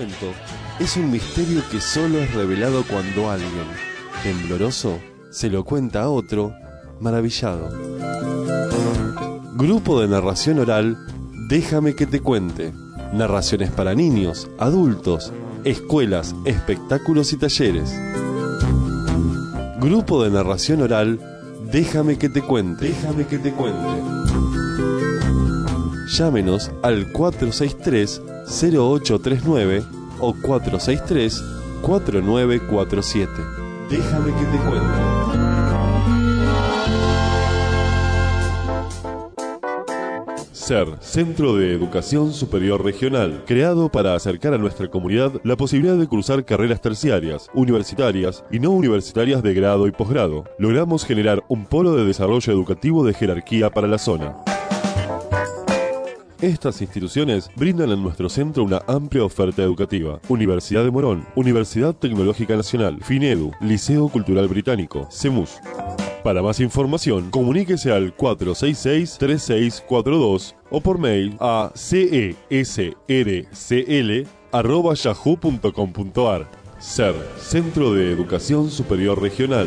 nacimiento es un misterio que solo es revelado cuando alguien, tembloroso, se lo cuenta a otro, maravillado. Grupo de narración oral, Déjame que te cuente. Narraciones para niños, adultos, escuelas, espectáculos y talleres. Grupo de narración oral, Déjame que te cuente. Déjame que te cuente. Llámenos al 463-0839 o 463-4947. Déjame que te cuente. CER, Centro de Educación Superior Regional, creado para acercar a nuestra comunidad la posibilidad de cursar carreras terciarias, universitarias y no universitarias de grado y posgrado. Logramos generar un polo de desarrollo educativo de jerarquía para la zona. Estas instituciones brindan en nuestro centro una amplia oferta educativa. Universidad de Morón, Universidad Tecnológica Nacional, FINEDU, Liceo Cultural Británico, CEMUS. Para más información, comuníquese al 466-3642 o por mail a cesrcl@yahoo.com.ar. CER, Centro de Educación Superior Regional.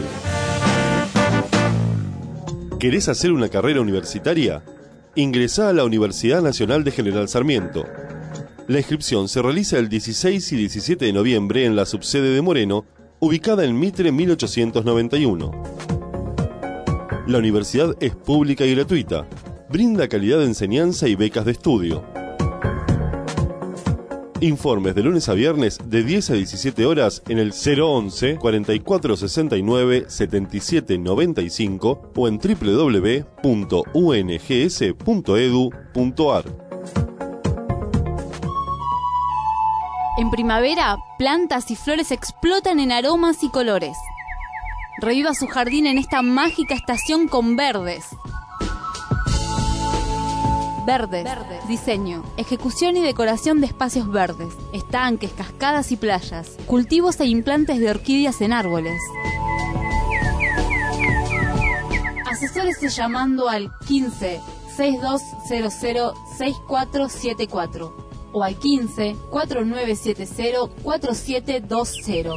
¿Querés hacer una carrera universitaria? Ingresá a la Universidad Nacional de General Sarmiento. La inscripción se realiza el 16 y 17 de noviembre en la subsede de Moreno, ubicada en Mitre 1891. La universidad es pública y gratuita. Brinda calidad de enseñanza y becas de estudio. Informes de lunes a viernes de 10 a 17 horas en el 011 4469 7795 o en www.ungs.edu.ar. En primavera, plantas y flores explotan en aromas y colores. Reviva su jardín en esta mágica estación con Verdes. Verdes. Diseño, ejecución y decoración de espacios verdes, estanques, cascadas y playas, cultivos e implantes de orquídeas en árboles. Asesórese llamando al 15 6200 6474 o al 15 4970 4720.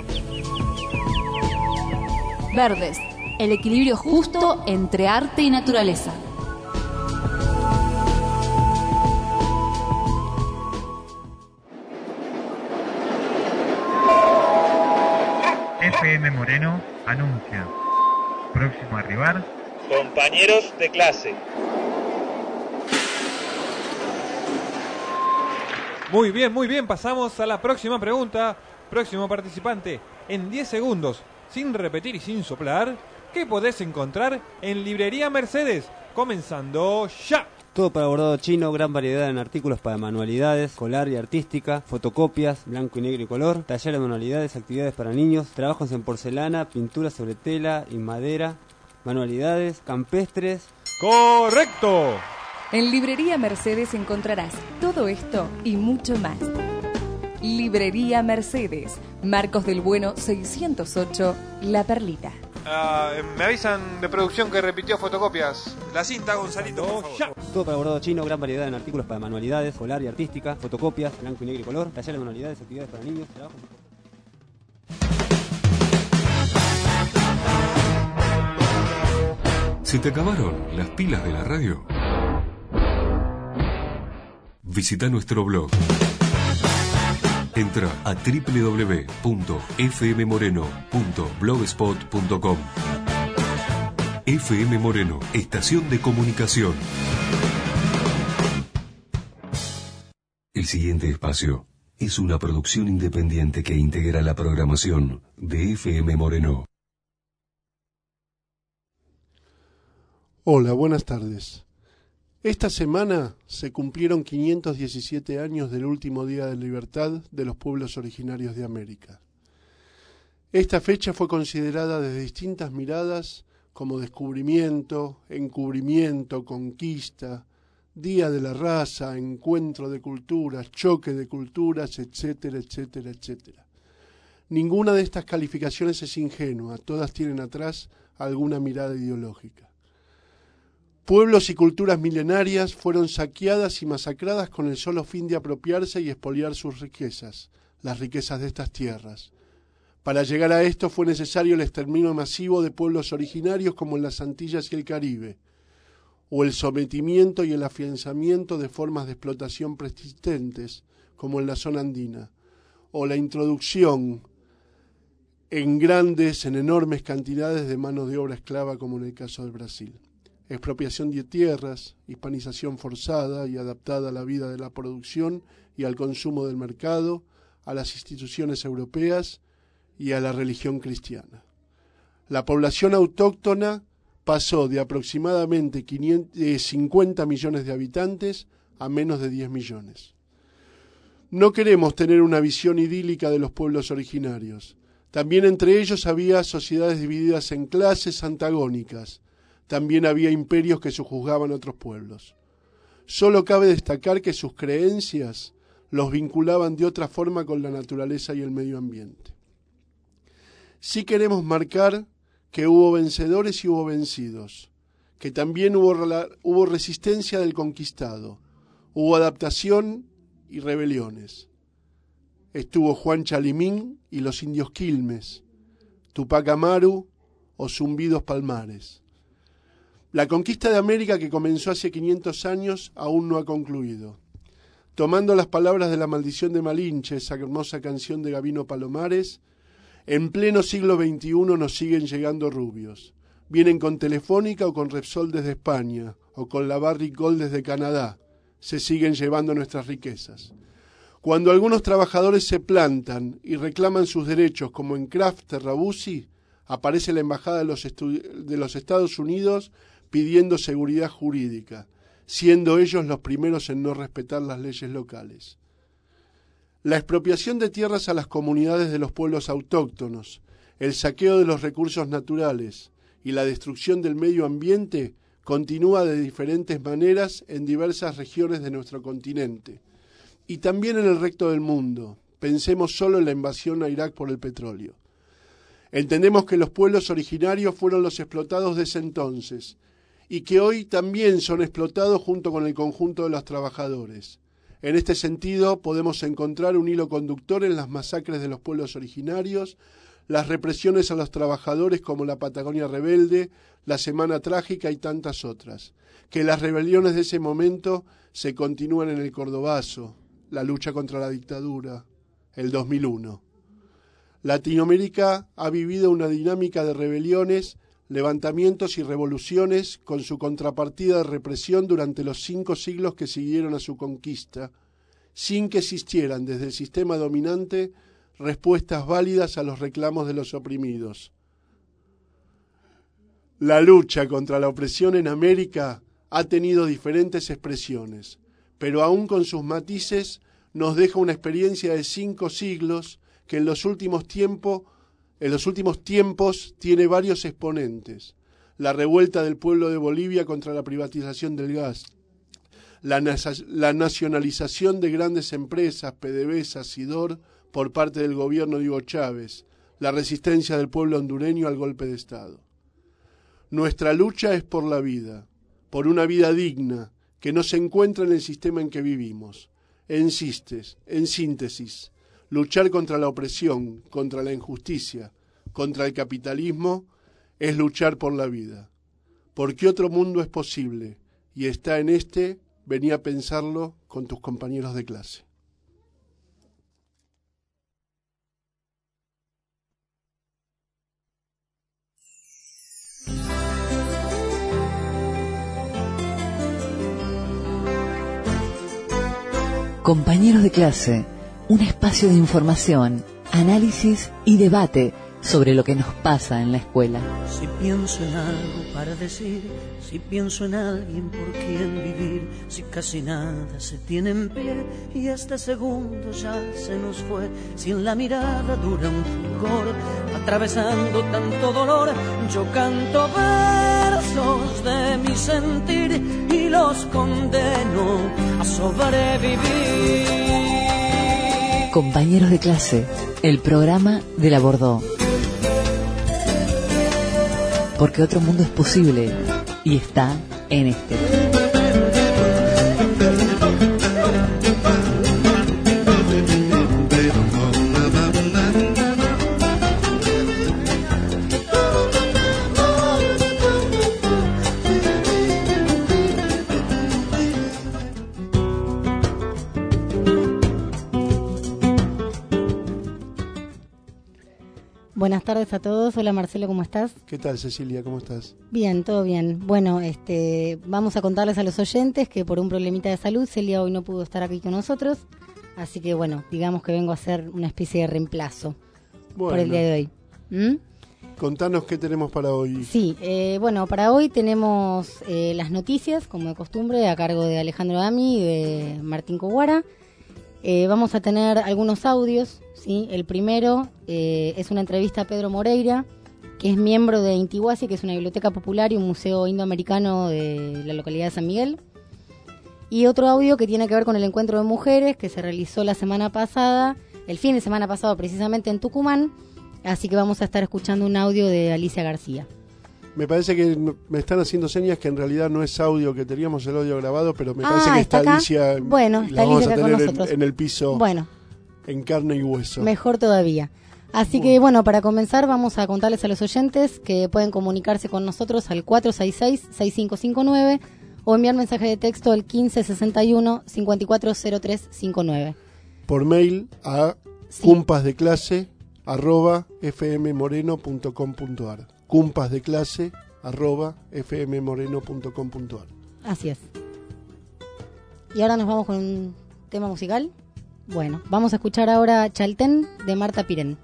Verdes, el equilibrio justo entre arte y naturaleza. FM Moreno anuncia. Próximo a arribar, compañeros de clase. Muy bien, pasamos a la próxima pregunta. Próximo participante, en 10 segundos, sin repetir y sin soplar, ¿qué podés encontrar en Librería Mercedes? Comenzando ya. Todo para bordado chino, gran variedad en artículos para manualidades, escolar y artística, fotocopias, blanco y negro y color, taller de manualidades, actividades para niños, trabajos en porcelana, pintura sobre tela y madera, manualidades, campestres. ¡Correcto! En Librería Mercedes encontrarás todo esto y mucho más. Librería Mercedes, Marcos del Bueno 608, La Perlita. Me avisan de producción que repitió fotocopias. La cinta, Gonzalito, por favor. Ya. Todo para bordado chino, gran variedad en artículos para manualidades, escolar y artística, fotocopias, blanco y negro y color, taller de manualidades, actividades para niños, trabajos. ¿Se te acabaron las pilas de la radio? Visita nuestro blog. Entra a www.fmmoreno.blogspot.com. FM Moreno, estación de comunicación. El siguiente espacio es una producción independiente que integra la programación de FM Moreno. Hola, buenas tardes. Esta semana se cumplieron 517 años del último día de libertad de los pueblos originarios de América. Esta fecha fue considerada desde distintas miradas como descubrimiento, encubrimiento, conquista, día de la raza, encuentro de culturas, choque de culturas, etcétera, etcétera, etcétera. Ninguna de estas calificaciones es ingenua, todas tienen atrás alguna mirada ideológica. Pueblos y culturas milenarias fueron saqueadas y masacradas con el solo fin de apropiarse y expoliar sus riquezas, las riquezas de estas tierras. Para llegar a esto fue necesario el exterminio masivo de pueblos originarios como en las Antillas y el Caribe, o el sometimiento y el afianzamiento de formas de explotación persistentes como en la zona andina, o la introducción en enormes cantidades de mano de obra esclava como en el caso del Brasil. Expropiación de tierras, hispanización forzada y adaptada a la vida de la producción y al consumo del mercado, a las instituciones europeas y a la religión cristiana. La población autóctona pasó de aproximadamente 50 millones de habitantes a menos de 10 millones. No queremos tener una visión idílica de los pueblos originarios. También entre ellos había sociedades divididas en clases antagónicas. También había imperios que sojuzgaban a otros pueblos. Solo cabe destacar que sus creencias los vinculaban de otra forma con la naturaleza y el medio ambiente. Sí queremos marcar que hubo vencedores y hubo vencidos, que también hubo resistencia del conquistado, hubo adaptación y rebeliones. Estuvo Juan Chalimín y los indios Quilmes, Tupac Amaru o Zumbidos Palmares. La conquista de América, que comenzó hace 500 años, aún no ha concluido. Tomando las palabras de La maldición de Malinche, esa hermosa canción de Gabino Palomares, en pleno siglo XXI nos siguen llegando rubios. Vienen con Telefónica o con Repsol desde España, o con la Barrick Gold desde Canadá. Se siguen llevando nuestras riquezas. Cuando algunos trabajadores se plantan y reclaman sus derechos, como en Kraft Terrabusi, aparece la Embajada de los Estados Unidos pidiendo seguridad jurídica, siendo ellos los primeros en no respetar las leyes locales. La expropiación de tierras a las comunidades de los pueblos autóctonos, el saqueo de los recursos naturales y la destrucción del medio ambiente continúa de diferentes maneras en diversas regiones de nuestro continente y también en el resto del mundo. Pensemos solo en la invasión a Irak por el petróleo. Entendemos que los pueblos originarios fueron los explotados de ese entonces y que hoy también son explotados junto con el conjunto de los trabajadores. En este sentido, podemos encontrar un hilo conductor en las masacres de los pueblos originarios, las represiones a los trabajadores como la Patagonia Rebelde, la Semana Trágica y tantas otras. Que las rebeliones de ese momento se continúan en el Cordobazo, la lucha contra la dictadura, el 2001. Latinoamérica ha vivido una dinámica de rebeliones, levantamientos y revoluciones con su contrapartida de represión durante los 5 siglos que siguieron a su conquista, sin que existieran desde el sistema dominante respuestas válidas a los reclamos de los oprimidos. La lucha contra la opresión en América ha tenido diferentes expresiones, pero aún con sus matices nos deja una experiencia de 5 siglos que en los últimos tiempos tiene varios exponentes. La revuelta del pueblo de Bolivia contra la privatización del gas, la nacionalización de grandes empresas, PDVSA, Sidor, por parte del gobierno de Hugo Chávez, la resistencia del pueblo hondureño al golpe de Estado. Nuestra lucha es por la vida, por una vida digna, que no se encuentra en el sistema en que vivimos. En síntesis, luchar contra la opresión, contra la injusticia, contra el capitalismo, es luchar por la vida. Porque otro mundo es posible, y está en este, vení a pensarlo con tus compañeros de clase. Compañeros de clase, un espacio de información, análisis y debate sobre lo que nos pasa en la escuela. Si pienso en algo para decir, si pienso en alguien por quien vivir, si casi nada se tiene en pie y este segundo ya se nos fue, si en la mirada dura un fulgor, atravesando tanto dolor, yo canto versos de mi sentir y los condeno a sobrevivir. Compañeros de clase, el programa de la Bordeaux. Porque otro mundo es posible y está en este. Buenas tardes a todos. Hola Marcelo, ¿cómo estás? ¿Qué tal, Cecilia? ¿Cómo estás? Bien, todo bien. Bueno, vamos a contarles a los oyentes que por un problemita de salud Celia hoy no pudo estar aquí con nosotros, así que bueno, digamos que vengo a hacer una especie de reemplazo por el día de hoy. Contanos qué tenemos para hoy. Sí, bueno, para hoy tenemos las noticias, como de costumbre, a cargo de Alejandro Dami y de Martín Coguara. Vamos a tener algunos audios, ¿sí? El primero es una entrevista a Pedro Moreira, que es miembro de Intihuasi, que es una biblioteca popular y un museo indoamericano de la localidad de San Miguel. Y otro audio que tiene que ver con el encuentro de mujeres que se realizó la semana pasada, el fin de semana pasado precisamente en Tucumán. Así que vamos a estar escuchando un audio de Alicia García. Me parece que me están haciendo señas que en realidad no es audio, que teníamos el audio grabado, pero me parece que está Alicia. Bueno, está Alicia con nosotros. En el piso, bueno, en carne y hueso. Mejor todavía. Así que bueno, para comenzar vamos a contarles a los oyentes que pueden comunicarse con nosotros al 466-6559 o enviar mensaje de texto al 1561-540359. Por mail a cumpasdeclase@fmmoreno.com.ar. cumpasdeclase@fmmoreno.com.ar. Así es. Y ahora nos vamos con un tema musical. Bueno, vamos a escuchar ahora Chaltén de Marta Pirén.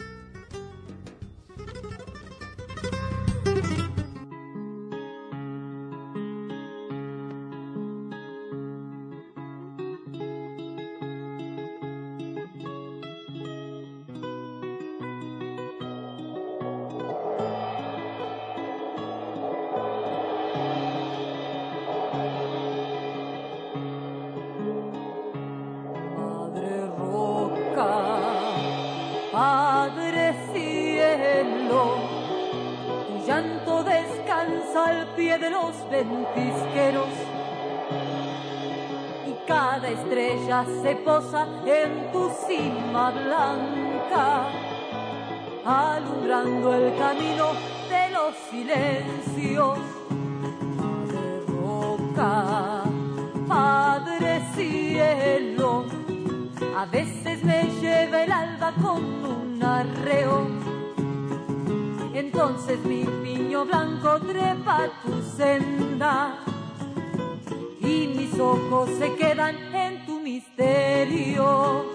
Padre cielo, tu llanto descansa al pie de los ventisqueros y cada estrella se posa en tu cima blanca, alumbrando el camino de los silencios. Madre roca, Padre cielo, a veces me lleva el alba con un arreo, entonces mi piño blanco trepa tu senda y mis ojos se quedan en tu misterio.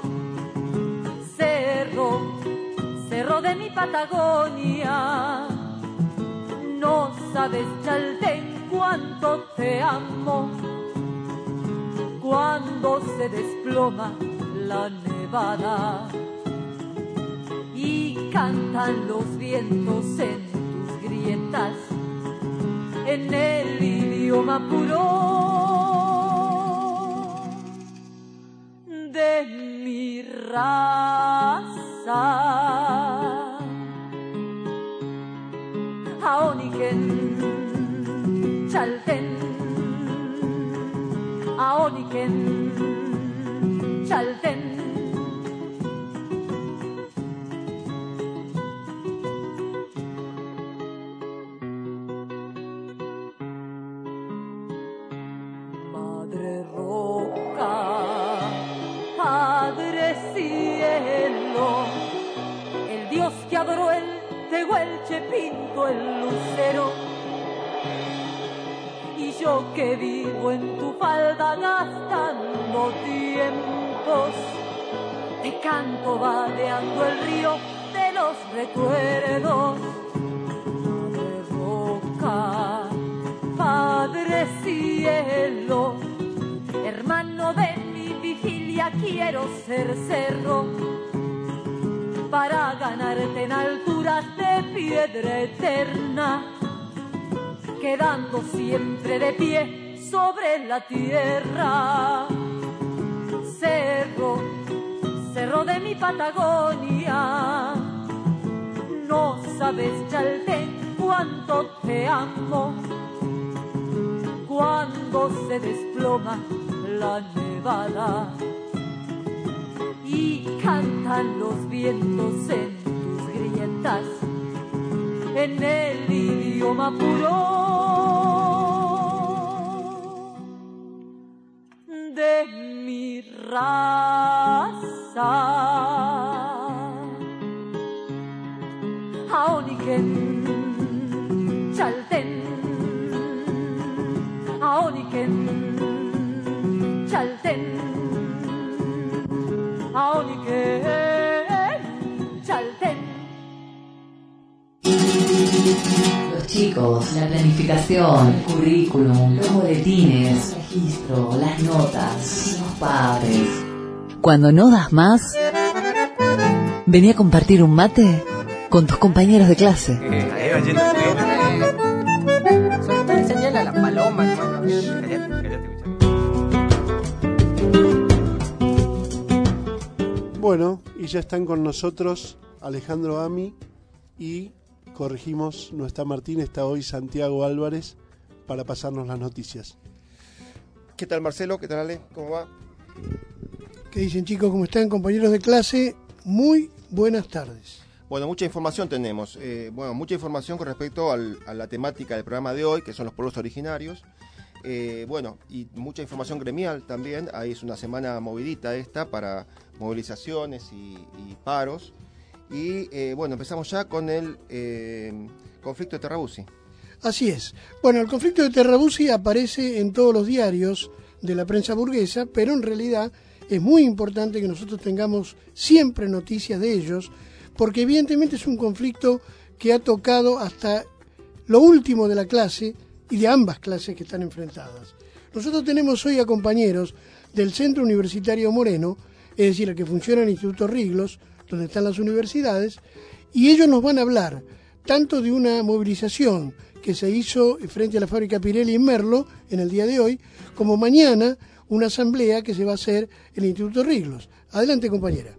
Cerro, cerro de mi Patagonia, no sabes, Chaltén, cuánto te amo. Cuando se desploma la nevada y cantan los vientos en tus grietas, en el idioma puro de mi raza. Aoniken, Chaltén, Aoniken, Chaltén. Madre roca, Padre cielo, el Dios que adoró el tehuelche pinto el lucero, y yo que vivo en tu falda gastando tiempos, te canto vadeando el río de los recuerdos. Madre roca, Padre cielo, hermano de mi vigilia, quiero ser cerro para ganarte en alturas de piedra eterna, quedando siempre de pie sobre la tierra. Cerro, cerro de mi Patagonia, no sabes, Chaltén, cuánto te amo. Cuando se desploma la nevada y cantan los vientos en tus grietas, en el idioma puro de mi raza. Aoniken, Chalten, Aoniken, Chalten, Aoniken, Chalten. Los chicos, la planificación, el currículum, los boletines, el registro, las notas, los padres. Cuando no das más, vení a compartir un mate con tus compañeros de clase. Enseñale a la paloma, hermano. Bueno, y ya están con nosotros Alejandro Ami y, corregimos, no está Martín, está hoy Santiago Álvarez para pasarnos las noticias. ¿Qué tal, Marcelo? ¿Qué tal, Ale? ¿Cómo va? ¿Qué dicen, chicos? ¿Cómo están, compañeros de clase? Muy buenas tardes. Bueno, mucha información tenemos. Mucha información con respecto a la temática del programa de hoy, que son los pueblos originarios. Y mucha información gremial también. Ahí es una semana movidita esta para movilizaciones y paros. Y empezamos ya con el conflicto de Terrabuzzi. Así es. Bueno, el conflicto de Terrabuzzi aparece en todos los diarios de la prensa burguesa, pero en realidad es muy importante que nosotros tengamos siempre noticias de ellos, porque evidentemente es un conflicto que ha tocado hasta lo último de la clase y de ambas clases que están enfrentadas. Nosotros tenemos hoy a compañeros del Centro Universitario Moreno, es decir, el que funciona en el Instituto Riglos, donde están las universidades, y ellos nos van a hablar tanto de una movilización que se hizo frente a la fábrica Pirelli en Merlo en el día de hoy, como mañana una asamblea que se va a hacer en el Instituto Riglos. Adelante, compañera.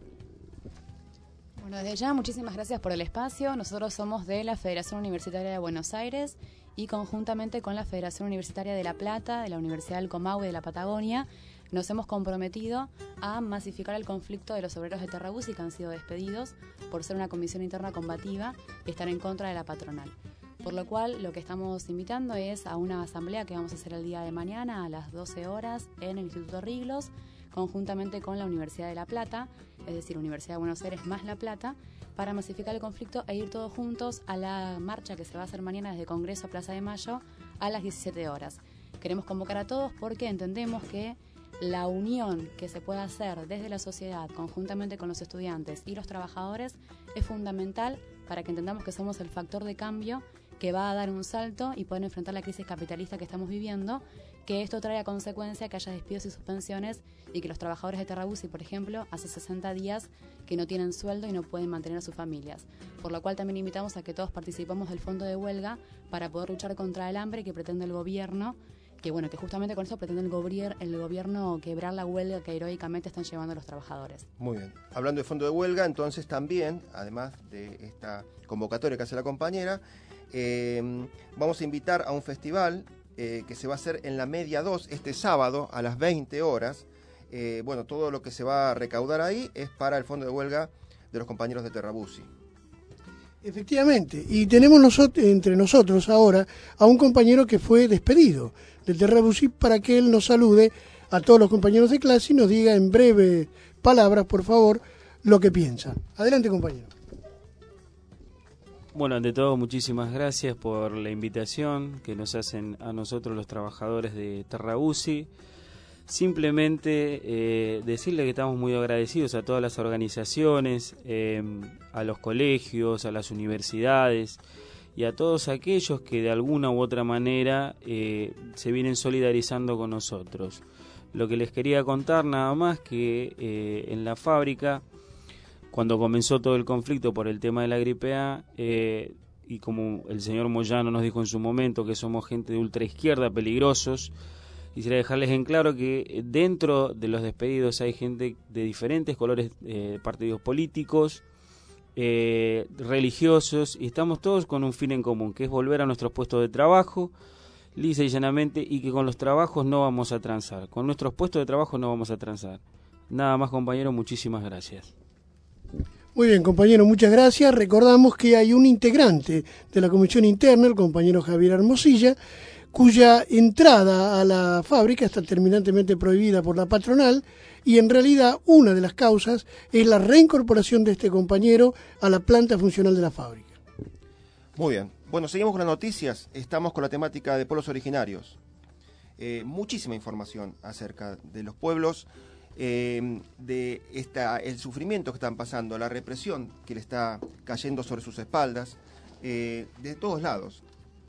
Bueno, desde ya muchísimas gracias por el espacio. Nosotros somos de la Federación Universitaria de Buenos Aires y conjuntamente con la Federación Universitaria de La Plata, de la Universidad del Comahue de la Patagonia, nos hemos comprometido a masificar el conflicto de los obreros de Terrabuzzi que han sido despedidos por ser una comisión interna combativa y estar en contra de la patronal. Por lo cual, lo que estamos invitando es a una asamblea que vamos a hacer el día de mañana a las 12 horas en el Instituto Riglos, conjuntamente con la Universidad de La Plata, es decir, Universidad de Buenos Aires más La Plata, para masificar el conflicto e ir todos juntos a la marcha que se va a hacer mañana desde Congreso a Plaza de Mayo a las 17 horas. Queremos convocar a todos porque entendemos que la unión que se puede hacer desde la sociedad, conjuntamente con los estudiantes y los trabajadores, es fundamental para que entendamos que somos el factor de cambio que va a dar un salto y poder enfrentar la crisis capitalista que estamos viviendo, que esto trae a consecuencia que haya despidos y suspensiones y que los trabajadores de Terrabuzzi, por ejemplo, hace 60 días que no tienen sueldo y no pueden mantener a sus familias. Por lo cual también invitamos a que todos participemos del fondo de huelga para poder luchar contra el hambre que pretende el gobierno, que justamente con eso pretende el gobierno quebrar la huelga que heroicamente están llevando los trabajadores. Muy bien. Hablando de fondo de huelga, entonces también, además de esta convocatoria que hace la compañera, vamos a invitar a un festival que se va a hacer en la Media 2 este sábado a las 20 horas. Todo lo que se va a recaudar ahí es para el fondo de huelga de los compañeros de Terrabuzzi. Efectivamente, y tenemos entre nosotros ahora a un compañero que fue despedido de Terrabuzzi para que él nos salude a todos los compañeros de clase y nos diga en breves palabras, por favor, lo que piensa. Adelante, compañero. Bueno, ante todo, muchísimas gracias por la invitación que nos hacen a nosotros los trabajadores de Terrabuzzi. Simplemente decirle que estamos muy agradecidos a todas las organizaciones, a los colegios, a las universidades y a todos aquellos que de alguna u otra manera se vienen solidarizando con nosotros. Lo que les quería contar nada más que en la fábrica, cuando comenzó todo el conflicto por el tema de la gripe A, y como el señor Moyano nos dijo en su momento que somos gente de ultraizquierda, peligrosos, quisiera dejarles en claro que dentro de los despedidos hay gente de diferentes colores, partidos políticos, religiosos, y estamos todos con un fin en común, que es volver a nuestros puestos de trabajo, lisa y llanamente, y que con los trabajos no vamos a transar, con nuestros puestos de trabajo no vamos a transar. Nada más, compañero, muchísimas gracias. Muy bien, compañero, muchas gracias. Recordamos que hay un integrante de la comisión interna, el compañero Javier Hermosilla, cuya entrada a la fábrica está terminantemente prohibida por la patronal, y en realidad una de las causas es la reincorporación de este compañero a la planta funcional de la fábrica. Muy bien. Bueno, seguimos con las noticias. Estamos con la temática de pueblos originarios. Muchísima información acerca de los pueblos, el sufrimiento que están pasando, la represión que le está cayendo sobre sus espaldas, de todos lados.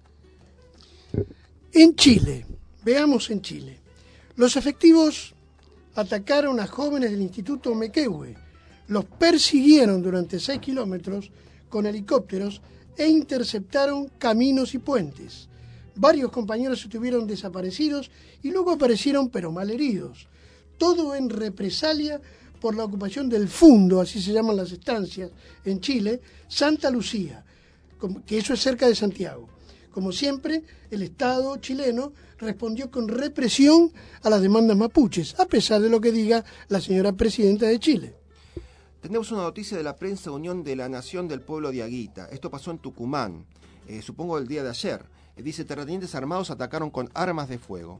En Chile, veamos en Chile. Los efectivos atacaron a jóvenes del Instituto Mequehue, los persiguieron durante 6 kilómetros con helicópteros e interceptaron caminos y puentes. Varios compañeros estuvieron desaparecidos y luego aparecieron pero malheridos. Todo en represalia por la ocupación del Fundo, así se llaman las estancias en Chile, Santa Lucía, que eso es cerca de Santiago. Como siempre, el Estado chileno respondió con represión a las demandas mapuches, a pesar de lo que diga la señora presidenta de Chile. Tenemos una noticia de la prensa Unión de la Nación del Pueblo de Aguita. Esto pasó en Tucumán, supongo el día de ayer. Dice, terratenientes armados atacaron con armas de fuego.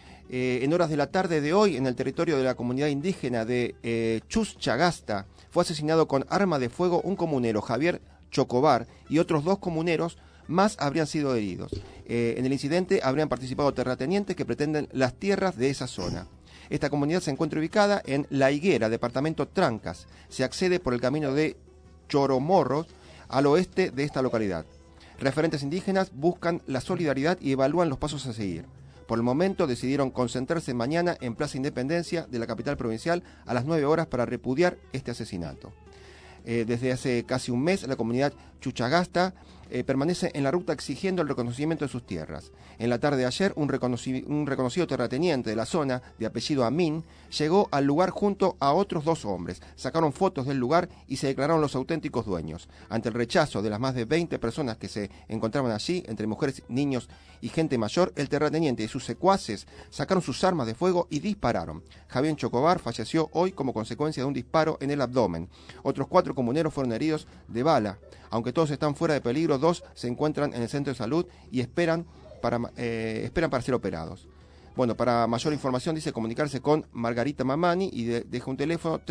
En horas de la tarde de hoy, en el territorio de la comunidad indígena de Chuchagasta, fue asesinado con arma de fuego un comunero, Javier Chocobar, y otros 2 comuneros más habrían sido heridos. En el incidente habrían participado terratenientes que pretenden las tierras de esa zona. Esta comunidad se encuentra ubicada en La Higuera, departamento Trancas. Se accede por el camino de Choromorros al oeste de esta localidad. Referentes indígenas buscan la solidaridad y evalúan los pasos a seguir. Por el momento decidieron concentrarse mañana en Plaza Independencia de la capital provincial a las 9 horas para repudiar este asesinato. Desde hace casi un mes la comunidad Chuchagasta permanece en la ruta exigiendo el reconocimiento de sus tierras. En la tarde de ayer, un reconocido terrateniente de la zona, de apellido Amin, llegó al lugar junto a otros 2 hombres. Sacaron fotos del lugar y se declararon los auténticos dueños. Ante el rechazo de las más de 20 personas que se encontraban allí, entre mujeres, niños y gente mayor, el terrateniente y sus secuaces sacaron sus armas de fuego y dispararon. Javier Chocobar falleció hoy como consecuencia de un disparo en el abdomen. Otros 4 comuneros fueron heridos de bala. Aunque todos están fuera de peligro, 2 se encuentran en el centro de salud y esperan para ser operados. Bueno, para mayor información dice comunicarse con Margarita Mamani y deja un teléfono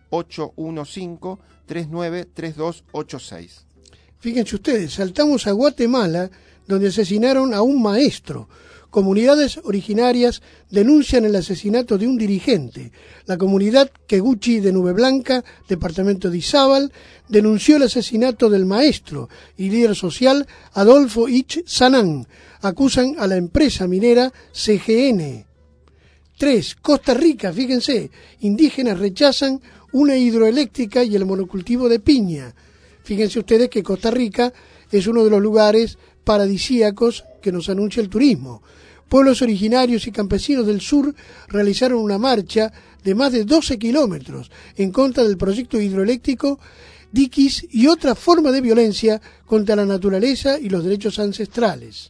3815-393286. Fíjense ustedes, saltamos a Guatemala, donde asesinaron a un maestro. Comunidades originarias denuncian el asesinato de un dirigente. La comunidad Queguchi de Nube Blanca, departamento de Izabal, denunció el asesinato del maestro y líder social Adolfo Ich Sanán. Acusan a la empresa minera CGN. 3. Costa Rica, fíjense, indígenas rechazan una hidroeléctrica y el monocultivo de piña. Fíjense ustedes que Costa Rica es uno de los lugares paradisíacos que nos anuncia el turismo. Pueblos originarios y campesinos del sur realizaron una marcha de más de 12 kilómetros en contra del proyecto hidroeléctrico diquis y otra forma de violencia contra la naturaleza y los derechos ancestrales.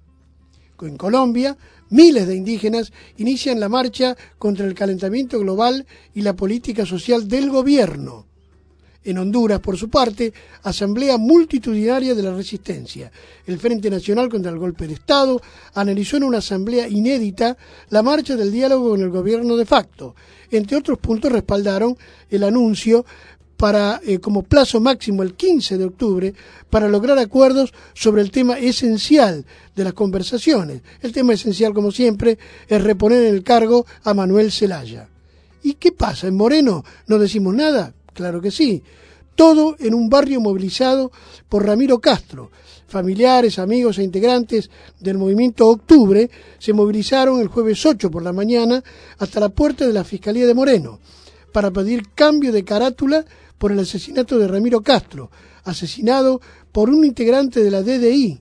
En Colombia, miles de indígenas inician la marcha contra el calentamiento global y la política social del gobierno. En Honduras, por su parte, asamblea multitudinaria de la resistencia. El Frente Nacional contra el Golpe de Estado analizó en una asamblea inédita la marcha del diálogo con el gobierno de facto. Entre otros puntos, respaldaron el anuncio para como plazo máximo el 15 de octubre para lograr acuerdos sobre el tema esencial de las conversaciones. El tema esencial, como siempre, es reponer en el cargo a Manuel Zelaya. ¿Y qué pasa? ¿En Moreno no decimos nada? Claro que sí. Todo en un barrio movilizado por Ramiro Castro. Familiares, amigos e integrantes del movimiento Octubre se movilizaron el jueves 8 por la mañana hasta la puerta de la Fiscalía de Moreno para pedir cambio de carátula por el asesinato de Ramiro Castro, asesinado por un integrante de la DDI,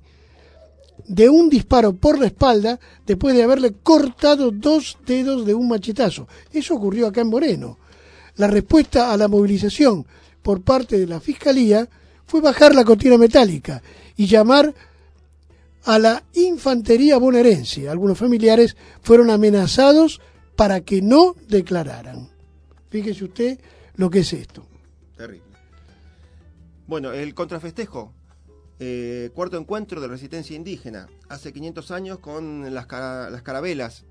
de un disparo por la espalda después de haberle cortado 2 dedos de un machetazo. Eso ocurrió acá en Moreno. La respuesta a la movilización por parte de la Fiscalía fue bajar la cortina metálica y llamar a la infantería bonaerense. Algunos familiares fueron amenazados para que no declararan. Fíjese usted lo que es esto. Terrible. Bueno, el contrafestejo, cuarto encuentro de resistencia indígena, hace 500 años con las carabelas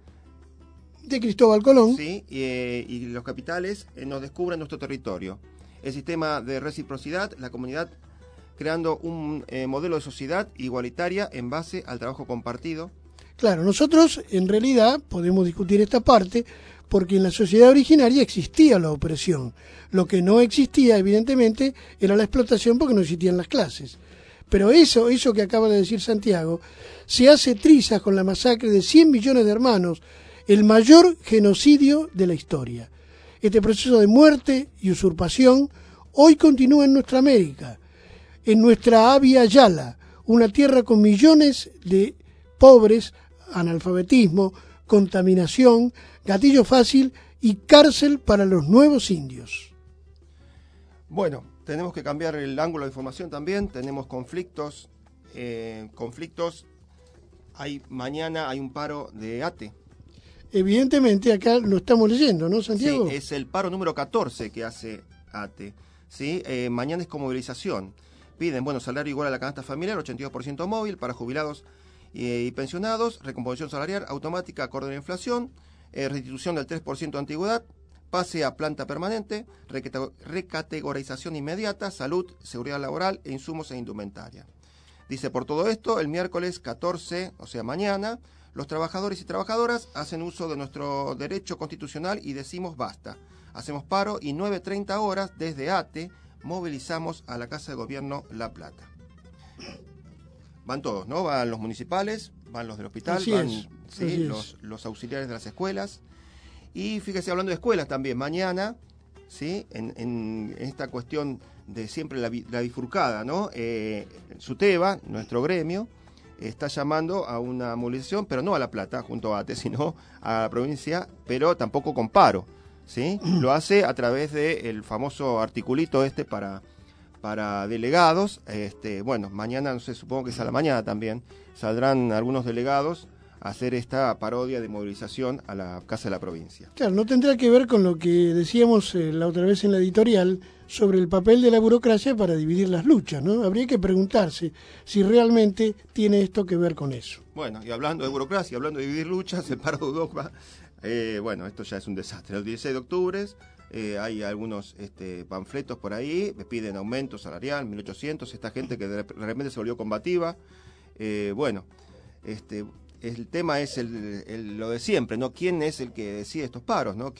de Cristóbal Colón. Sí, y los capitales nos descubren nuestro territorio. El sistema de reciprocidad, la comunidad creando un modelo de sociedad igualitaria en base al trabajo compartido. Claro, nosotros en realidad podemos discutir esta parte porque en la sociedad originaria existía la opresión. Lo que no existía, evidentemente, era la explotación porque no existían las clases. Pero eso que acaba de decir Santiago, se hace trizas con la masacre de 100 millones de hermanos, el mayor genocidio de la historia. Este proceso de muerte y usurpación hoy continúa en nuestra América, en nuestra Abya Yala, una tierra con millones de pobres, analfabetismo, contaminación, gatillo fácil y cárcel para los nuevos indios. Bueno, tenemos que cambiar el ángulo de información también, tenemos conflictos, mañana hay un paro de ATE. Evidentemente acá lo estamos leyendo, ¿no, Santiago? Sí, es el paro número 14 que hace ATE, ¿sí? Mañana es con movilización, piden, salario igual a la canasta familiar, 82% móvil para jubilados y pensionados, recomposición salarial automática acorde a la inflación, restitución del 3% de antigüedad, pase a planta permanente, recategorización inmediata, salud, seguridad laboral e insumos e indumentaria. Dice, por todo esto, el miércoles 14, o sea mañana, los trabajadores y trabajadoras hacen uso de nuestro derecho constitucional y decimos basta. Hacemos paro y 9:30 horas desde ATE movilizamos a la Casa de Gobierno La Plata. Van todos, ¿no? Van los municipales, van los del hospital, los auxiliares de las escuelas. Y fíjese, hablando de escuelas también, mañana, ¿sí? En esta cuestión de siempre la bifurcada, ¿no? SUTEBA, nuestro gremio, está llamando a una movilización, pero no a La Plata, junto a ATE, sino a la provincia, pero tampoco con paro, ¿sí? Lo hace a través del famoso articulito para delegados. Mañana, no sé, supongo que es a la mañana también, saldrán algunos delegados a hacer esta parodia de movilización a la Casa de la Provincia. Claro, no tendrá que ver con lo que decíamos la otra vez en la editorial sobre el papel de la burocracia para dividir las luchas, ¿no? Habría que preguntarse si realmente tiene esto que ver con eso. Bueno, y hablando de burocracia, hablando de dividir luchas, el paro de UDOCBA, esto ya es un desastre. El 16 de octubre hay algunos panfletos por ahí, me piden aumento salarial, 1.800, esta gente que de repente se volvió combativa. El tema es lo de siempre, ¿no? ¿Quién es el que decide estos paros, ¿no?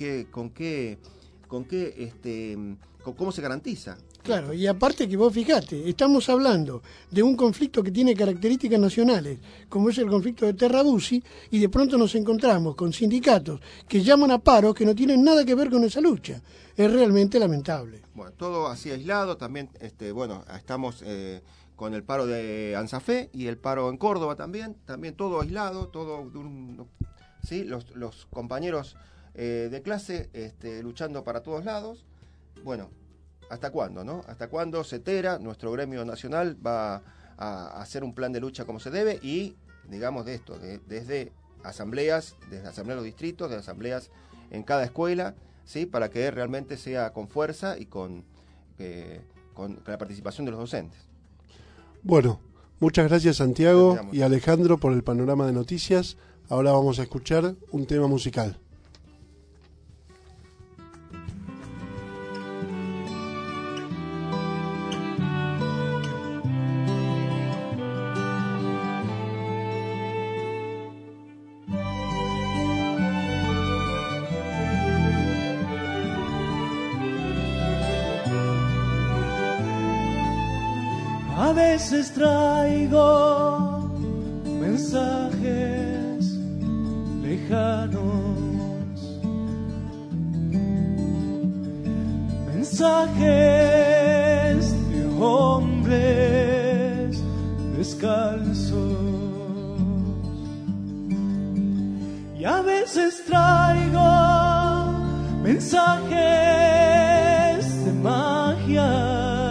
¿Cómo se garantiza? Claro, y aparte que vos fijate, estamos hablando de un conflicto que tiene características nacionales, como es el conflicto de Terrabuzzi, y de pronto nos encontramos con sindicatos que llaman a paros que no tienen nada que ver con esa lucha. Es realmente lamentable. Bueno, todo así aislado, también, estamos con el paro de ANSAFE y el paro en Córdoba también todo aislado, ¿sí? Los compañeros de clase luchando para todos lados. Bueno, ¿hasta cuándo, no? ¿Hasta cuándo CETERA, nuestro gremio nacional, va a hacer un plan de lucha como se debe? Y, digamos, de esto, desde asambleas de los distritos, de asambleas en cada escuela, ¿sí? Para que realmente sea con fuerza y con la participación de los docentes. Bueno, muchas gracias Santiago y Alejandro por el panorama de noticias. Ahora vamos a escuchar un tema musical. A veces traigo mensajes lejanos, mensajes de hombres descalzos, y a veces traigo mensajes de magia.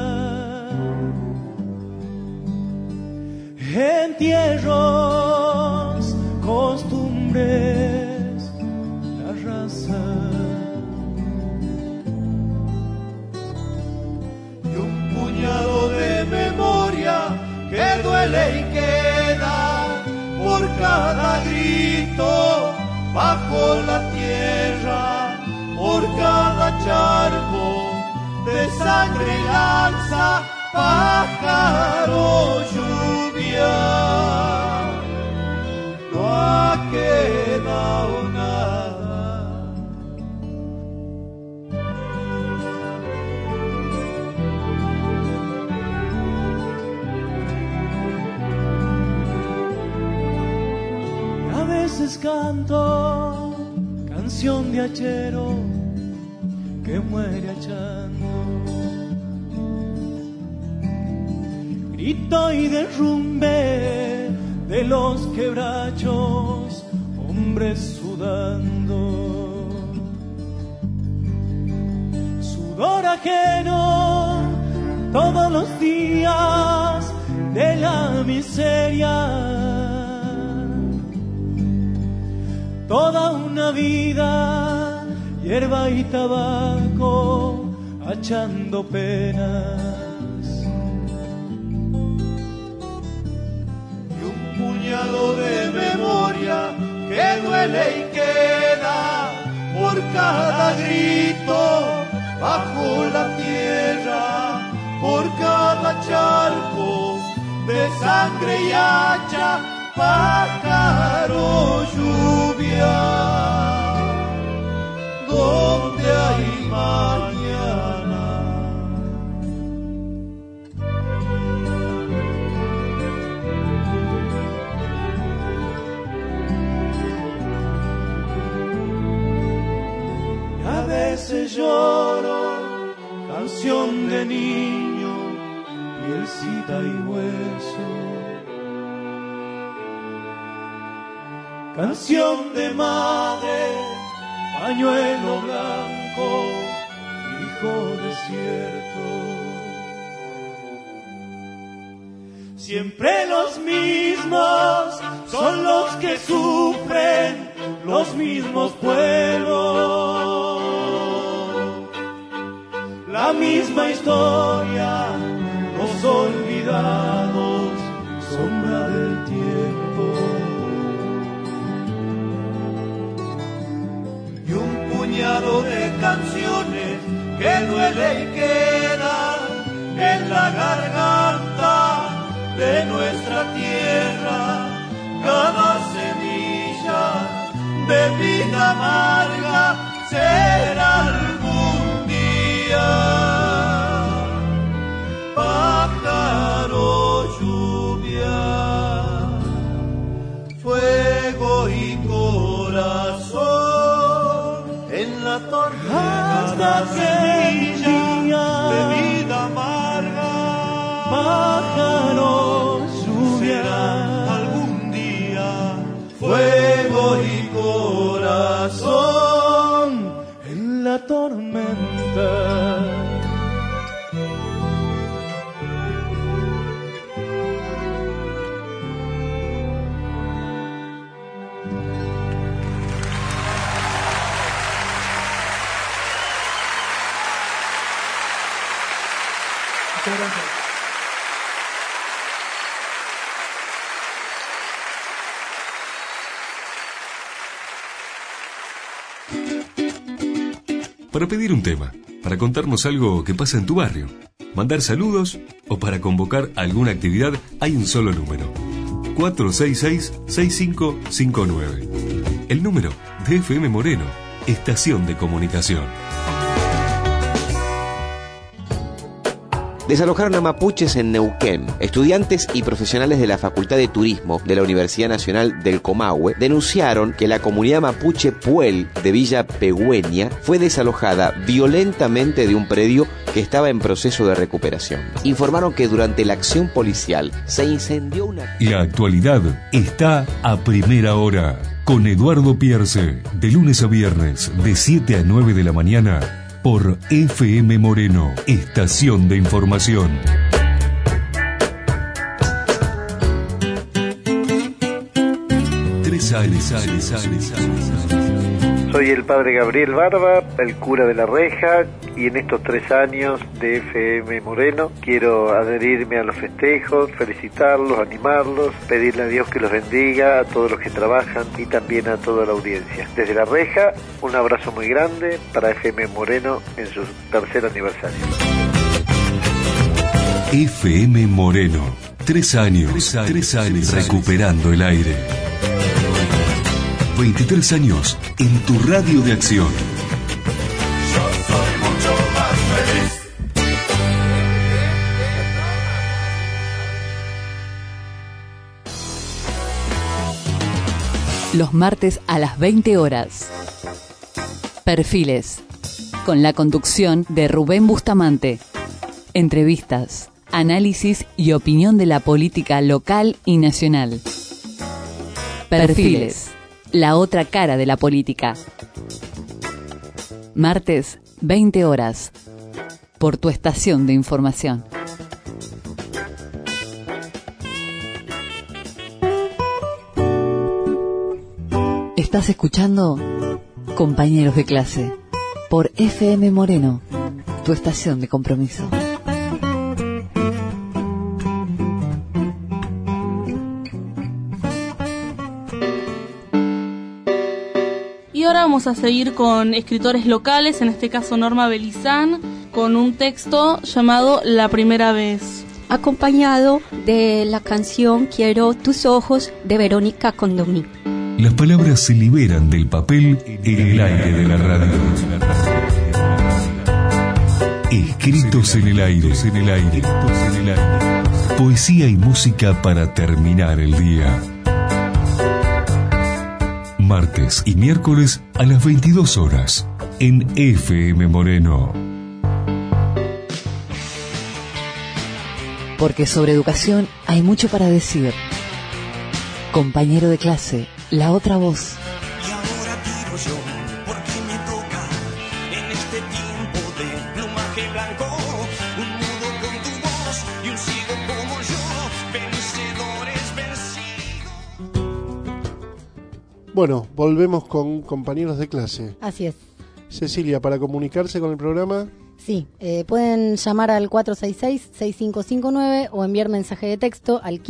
Entierros, costumbres, la raza. Y un puñado de memoria que duele y queda por cada grito bajo la tierra, por cada charco de sangre, lanza, paja. les canto canción de hachero que muere hachando. Grito y derrumbe de los quebrachos, hombres sudando. Sudor ajeno todos los días de la miseria. Toda una vida, hierba y tabaco, hachando penas. Y un puñado de memoria que duele y queda por cada grito bajo la tierra, por cada charco de sangre y hacha, pájaro, lluvia, donde hay mañana. Y a veces lloro, canción de niño, pielcita y hueso. Canción de madre, pañuelo blanco, hijo desierto. Siempre los mismos son los que sufren, los mismos pueblos. La misma historia, los olvidados, sombra del tiempo. Puñado de canciones que duele y quedan en la garganta de nuestra tierra. Cada semilla de vida amarga será algún día pájaro, lluvia, fuego y corazón. En la tormenta semilla de vida amarga, pájaro, lluvia, algún día, fuego y corazón. En la tormenta. Para pedir un tema, para contarnos algo que pasa en tu barrio, mandar saludos o para convocar alguna actividad, hay un solo número: 466-6559. El número de FM Moreno, Estación de Comunicación. Desalojaron a mapuches en Neuquén. Estudiantes y profesionales de la Facultad de Turismo de la Universidad Nacional del Comahue denunciaron que la comunidad mapuche Puel de Villa Pegüeña fue desalojada violentamente de un predio que estaba en proceso de recuperación. Informaron que durante la acción policial se incendió una... La actualidad está a primera hora con Eduardo Pierce, de lunes a viernes de 7 a 9 de la mañana. Por FM Moreno, Estación de Información. Tres años. Soy el padre Gabriel Barba, el cura de La Reja, y en estos 3 años de FM Moreno quiero adherirme a los festejos, felicitarlos, animarlos, pedirle a Dios que los bendiga, a todos los que trabajan y también a toda la audiencia. Desde La Reja, un abrazo muy grande para FM Moreno en su 3er aniversario. FM Moreno, 3 años recuperando el aire. 23 años en tu radio de acción. Yo soy mucho más feliz. los martes a las 20 horas. Perfiles, con la conducción de Rubén Bustamante. Entrevistas, análisis y opinión de la política local y nacional. Perfiles, la otra cara de la política. Martes, 20 horas, por tu estación de información. Estás escuchando Compañeros de Clase por FM Moreno, tu estación de compromiso. Y ahora vamos a seguir con escritores locales, en este caso Norma Belizán, con un texto llamado La Primera Vez, acompañado de la canción Quiero tus ojos de Verónica Condomí. Las palabras se liberan del papel en el aire de la radio. Escritos en el aire, en el aire. Poesía y música para terminar el día. Martes y miércoles a las 22 horas en FM Moreno. Porque sobre educación hay mucho para decir. Compañero de clase, la otra voz. Y ahora digo yo, porque me toca en este tiempo de plumaje blanco, un mudo con tu voz y un ciego como yo, vencedores vencidos. Bueno, volvemos con compañeros de clase. Así es. Cecilia, para comunicarse con el programa... Sí, pueden llamar al 466-6559 o enviar mensaje de texto al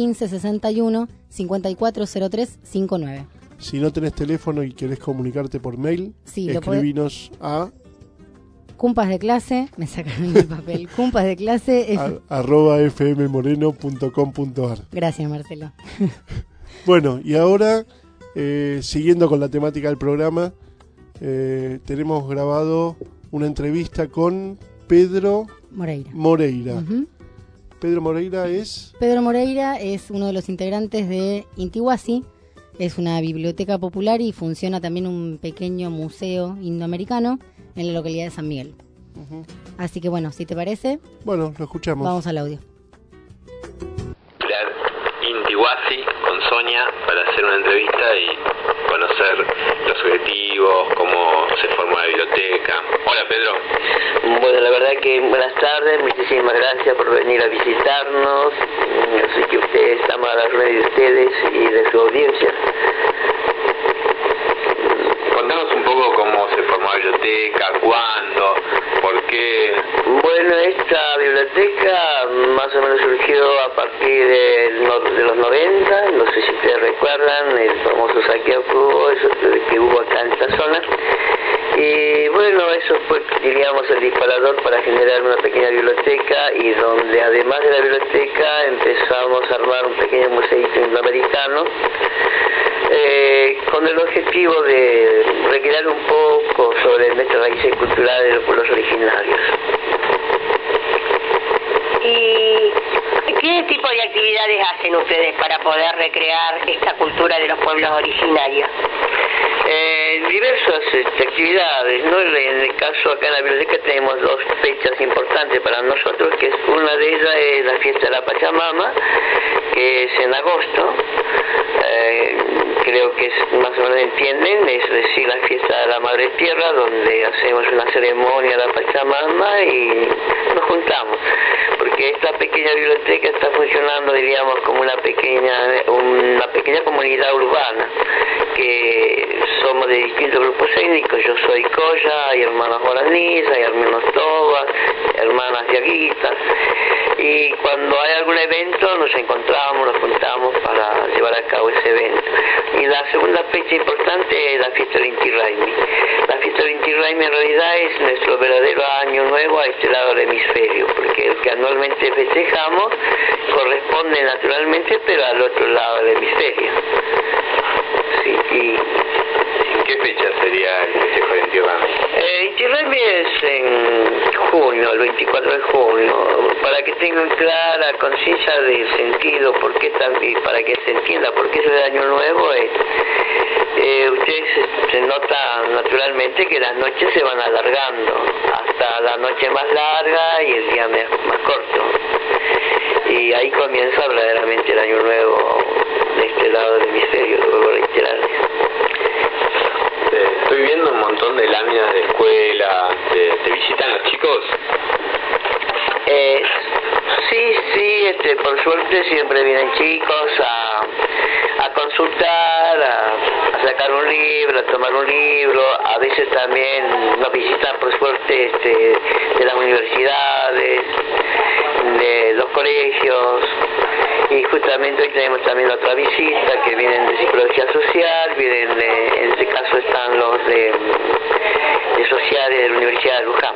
1561-540359. Si no tenés teléfono y querés comunicarte por mail, sí, escribinos a... Cumpas de clase, me sacaron el papel, cumpas de clase... @fmmoreno.com.ar. Gracias, Marcelo. Bueno, y ahora, siguiendo con la temática del programa, tenemos grabado una entrevista con Pedro Moreira. Uh-huh. Pedro Moreira es uno de los integrantes de Intihuasi. Es una biblioteca popular y funciona también un pequeño museo indoamericano en la localidad de San Miguel. Uh-huh. Así que bueno, si te parece, bueno, lo escuchamos. Vamos al audio. Intihuasi con Sonia para hacer una entrevista y conocer los objetivos, cómo se formó la biblioteca. Hola, Pedro. Bueno, la verdad que buenas tardes, muchísimas gracias por venir a visitarnos. Así que ustedes estamos a la red de ustedes y de su audiencia. Contanos un poco cómo se formó la biblioteca, cuándo, por qué. Bueno, esta biblioteca más o menos surgió a partir de los 90, no sé si ustedes recuerdan el famoso saqueo que hubo acá en esta zona. Y bueno, eso fue, diríamos, el disparador para generar una pequeña biblioteca y donde además de la biblioteca empezamos a armar un pequeño museíto indoamericano con el objetivo de recrear un poco sobre nuestras raíces culturales de los pueblos originarios. ¿Y qué tipo de actividades hacen ustedes para poder recrear esta cultura de los pueblos originarios? Diversas actividades, ¿no? En el caso acá en la biblioteca tenemos dos fechas importantes para nosotros, que es una de ellas es la fiesta de la Pachamama, que es en agosto. Creo que más o menos entienden, es decir, la fiesta de la Madre Tierra, donde hacemos una ceremonia a la Pachamama y nos juntamos, porque esta pequeña biblioteca está funcionando, diríamos, como una pequeña comunidad urbana, que somos de distintos grupos étnicos. Yo soy Coya, hay hermanos guaraníes, hay hermanos tobas, hermanas diaguitas, y cuando hay algún evento nos encontramos, nos juntamos para llevar a cabo ese evento. Y la segunda fecha importante es la fiesta del Inti Raymi. La fiesta del Inti Raymi en realidad es nuestro verdadero año nuevo a este lado del hemisferio, porque el que anualmente festejamos corresponde naturalmente, pero al otro lado del hemisferio. Sí, y ¿en qué fecha sería el festejo de Inti Raymi? Inti Raymi es en junio, el 24 de junio, para que tengan clara conciencia del sentido, por qué también, para que se entienda por qué es el Año Nuevo. Ustedes se nota naturalmente que las noches se van alargando hasta la noche más larga y el día más corto, y ahí comienza verdaderamente el Año Nuevo de este lado del hemisferio, debo reiterarles. Estoy viendo un montón de láminas de escuela. ¿Te visitan los chicos? Sí, por suerte siempre vienen chicos a consultar, a sacar un libro, a tomar un libro. A veces también nos visitan, por suerte, de las universidades, de los colegios. Y justamente hoy tenemos también otra visita que vienen de psicología social, en este caso están los de sociales de la Universidad de Luján.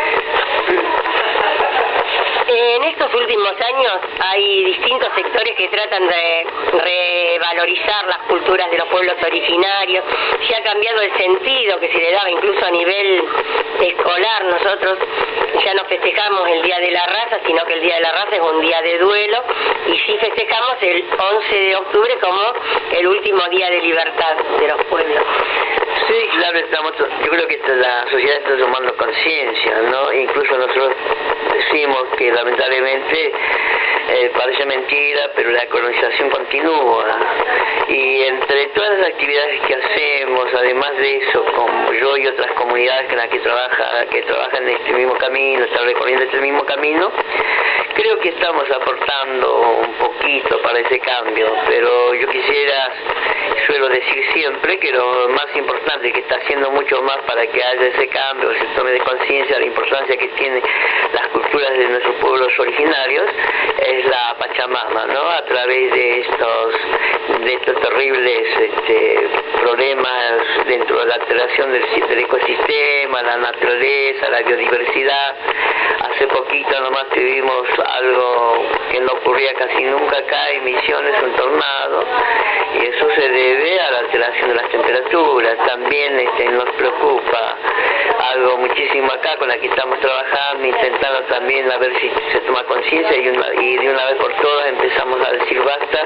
En estos últimos años hay distintos sectores que tratan de revalorizar las culturas de los pueblos originarios. Se ha cambiado el sentido que se le daba incluso a nivel escolar. Nosotros ya no festejamos el Día de la Raza, sino que el Día de la Raza es un día de duelo, y sí festejamos el 11 de octubre como el último día de libertad de los pueblos. Sí, claro, yo creo que la sociedad está tomando conciencia, ¿no? Incluso nosotros decimos que lamentablemente parece mentira, pero la colonización continúa, y entre todas las actividades que hacemos, además de eso, como yo y otras comunidades que trabajan en este mismo camino, están recorriendo este mismo camino, creo que estamos aportando un poquito para ese cambio. Pero yo suelo decir siempre que lo más importante, que está haciendo mucho más para que haya ese cambio, se tome de conciencia de la importancia que tienen las culturas de nuestros pueblos originarios, es la Pachamama, ¿no? A través de estos terribles problemas dentro de la alteración del ecosistema, la naturaleza, la biodiversidad. Hace poquito nomás tuvimos algo que no ocurría casi nunca acá en Misiones, un tornado, y eso se debe a la alteración de las temperaturas. También nos preocupa algo muchísimo acá, con la que estamos trabajando, intentando también a ver si se toma conciencia y de una vez por todas empezamos a decir basta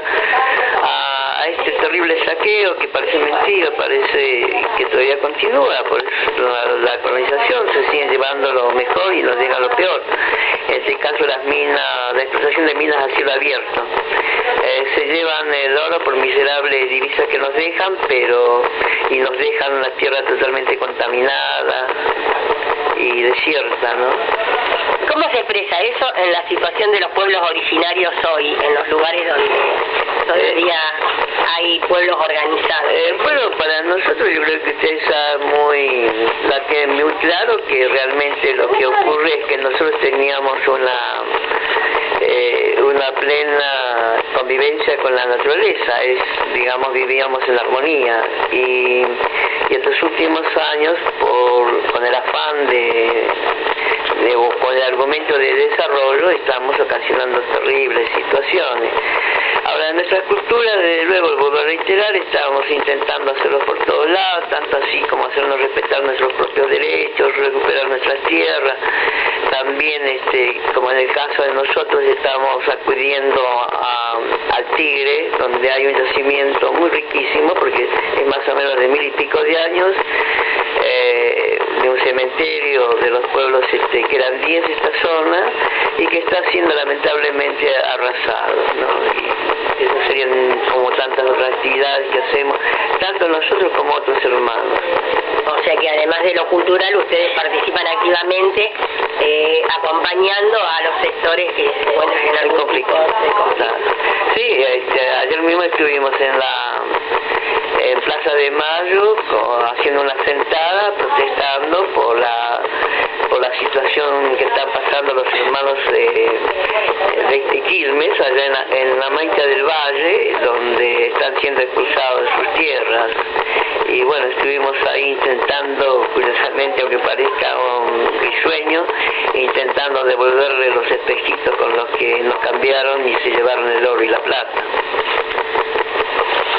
a este terrible saqueo que parece mentira, parece que todavía continúa. Por eso la colonización se sigue llevando lo mejor y nos deja lo peor. En este caso la explotación de minas a cielo abierto. Se llevan el oro por miserables divisas que nos dejan, y nos dejan una tierra totalmente contaminada y desierta, ¿no? ¿Cómo se expresa eso en la situación de los pueblos originarios hoy, en los lugares donde todavía hay pueblos organizados? Bueno, para nosotros yo creo que usted tiene muy claro que realmente lo que ocurre es que nosotros teníamos una plena convivencia con la naturaleza, vivíamos en armonía, y estos últimos años, con el afán con el argumento de desarrollo, estamos ocasionando terribles situaciones. Ahora, en nuestra cultura, desde luego, vuelvo a reiterar, estamos intentando hacerlo por todos lados, tanto así como hacernos respetar nuestros propios derechos, recuperar nuestras tierras. También, como en el caso de nosotros, estamos acudiendo al Tigre, donde hay un yacimiento muy riquísimo, porque es más o menos de 1000 y pico de años, de un cementerio de los pueblos que eran 10 de esta zona, y que está siendo lamentablemente arrasado, ¿no? Y eso serían como tantas otras actividades que hacemos, tanto nosotros como otros hermanos. O sea que además de lo cultural, ustedes participan activamente acompañando a los sectores que se encuentran en algún conflicto. Sí, ayer mismo estuvimos en Plaza de Mayo haciendo una sentada protestando por la situación que están pasando los hermanos de Quilmes, allá en la Maita del Valle, donde están siendo expulsados de sus tierras. Y bueno, estuvimos ahí intentando, curiosamente, aunque parezca un risueño, intentando devolverle los espejitos con los que nos cambiaron y se llevaron el oro y la plata. Yo sé que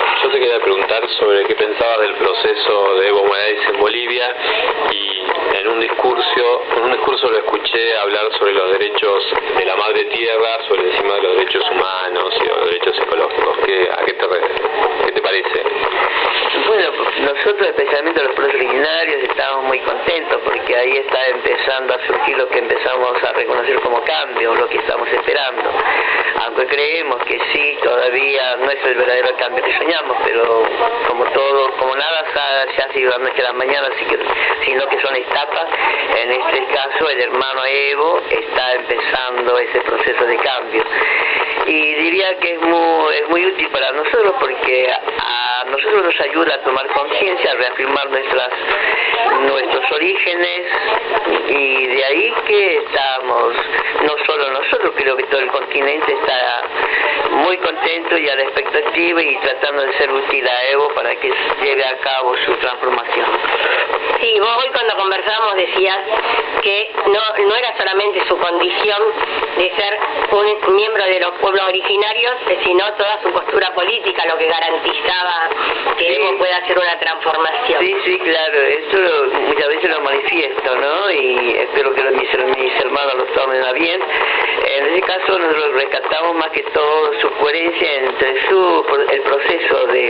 quería preguntar sobre qué pensabas del proceso de Evo Morales en Bolivia, y en un discurso lo escuché hablar sobre los derechos de la madre tierra, sobre encima de los derechos humanos y los derechos ecológicos. ¿Qué te parece? Bueno, nosotros, especialmente los pueblos originarios, estamos muy contentos porque ahí está empezando a surgir lo que empezamos a reconocer como cambio, lo que estamos esperando. Aunque creemos que sí, todavía no es el verdadero cambio que soñamos, pero como nada se hace de la noche a la mañana, sino que son etapas. En este caso, el hermano Evo está empezando ese proceso de cambio. Y diría que es muy útil para nosotros porque a nosotros nos ayuda a tomar conciencia, a reafirmar nuestros orígenes, y de ahí que estamos, no solo nosotros, creo que todo el continente está muy contento y a la expectativa y tratando de ser útil a Evo para que lleve a cabo su transformación. Sí, vos hoy cuando conversamos decías que no era solamente su condición de ser un miembro de los pueblos originarios, sino toda su postura política lo que garantizaba que Evo pueda hacer una transformación. Sí, claro, esto muchas veces lo manifiesto, ¿no? Y espero que mis hermanos lo tomen a bien. En ese caso nosotros rescatamos más que todo su coherencia entre el proceso de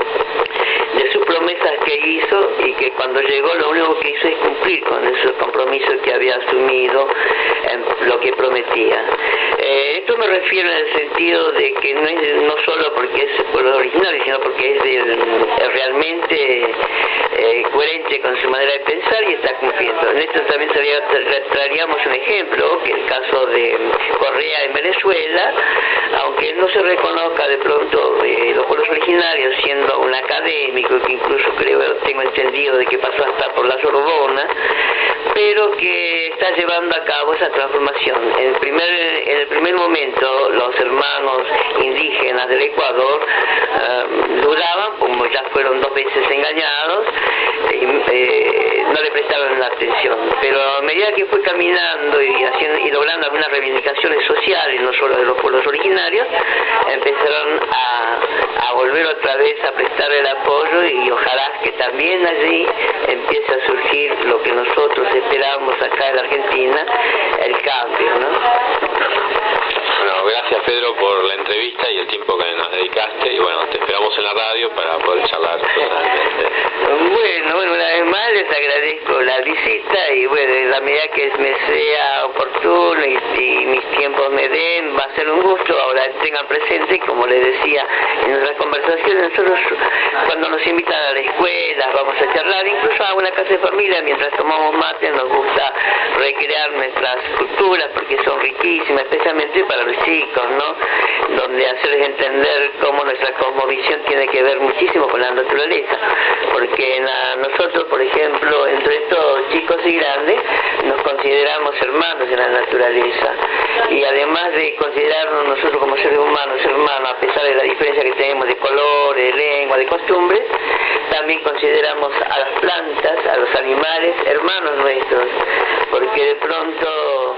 sus promesas que hizo, y que cuando llegó lo único que hizo es cumplir con ese compromiso que había asumido en lo que prometía. Esto me refiero en el sentido de que no solo porque es el pueblo originario, sino porque es realmente coherente con su manera de pensar y está cumpliendo. En esto también traeríamos un ejemplo, que el caso de Correa en Venezuela, aunque no se reconozca de pronto los pueblos originarios, siendo un académico que incluso tengo entendido de que pasó hasta por la Sorbona, pero que está llevando a cabo esa transformación. En el primer momento los hermanos indígenas del Ecuador dudaban, como ya fueron 2 veces engañados, no le prestaban la atención, pero a medida que fue caminando y logrando algunas reivindicaciones sociales, no solo de los pueblos originarios, empezaron a volver otra vez a prestar el apoyo, y ojalá que también allí empiece a surgir lo que nosotros esperamos acá en la Argentina, el cambio, ¿no? Bueno, gracias Pedro por la entrevista y el tiempo que nos dedicaste, y bueno, te esperamos en la radio para poder charlar personalmente. Bueno, una vez más les agradezco la visita, y bueno, en la medida que me sea oportuno y mis tiempos me den, va a ser un gusto. Ahora tengan presente, como les decía en nuestras conversaciones, nosotros cuando nos invitan a la escuela vamos a charlar, incluso a una casa de familia, mientras tomamos mate nos gusta recrear nuestras culturas porque son riquísimas, especialmente para los chicos, ¿no? Donde hacerles entender cómo nuestra cosmovisión tiene que ver muchísimo con la naturaleza, porque nosotros, por ejemplo, entre estos chicos y grandes, nos consideramos hermanos de la naturaleza, y además de considerarnos nosotros como seres humanos hermanos, a pesar de la diferencia que tenemos de color, de lengua, de costumbres, también consideramos a las plantas, a los animales, hermanos nuestros, porque de pronto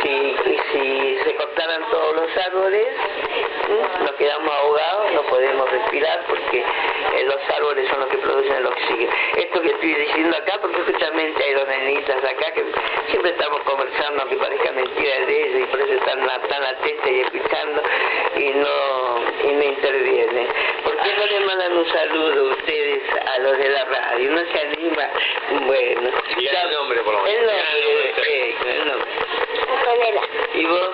si se cortaran todos los árboles, nos quedamos ahogados, no podemos respirar, porque los árboles son los que producen el oxígeno. Esto que estoy diciendo acá, porque justamente hay 2 nenitas acá que siempre estamos conversando, aunque parezca mentira de ellos, y por eso están tan atentas y escuchando, y no intervienen. ¿Por qué no le mandan un saludo a ustedes, a los de la radio? ¿No se anima? Bueno. Diga el nombre, por lo menos. El nombre. ¿Y vos?